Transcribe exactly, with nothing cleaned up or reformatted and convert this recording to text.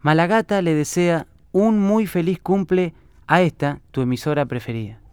Malagata le desea un muy feliz cumple a esta, tu emisora preferida.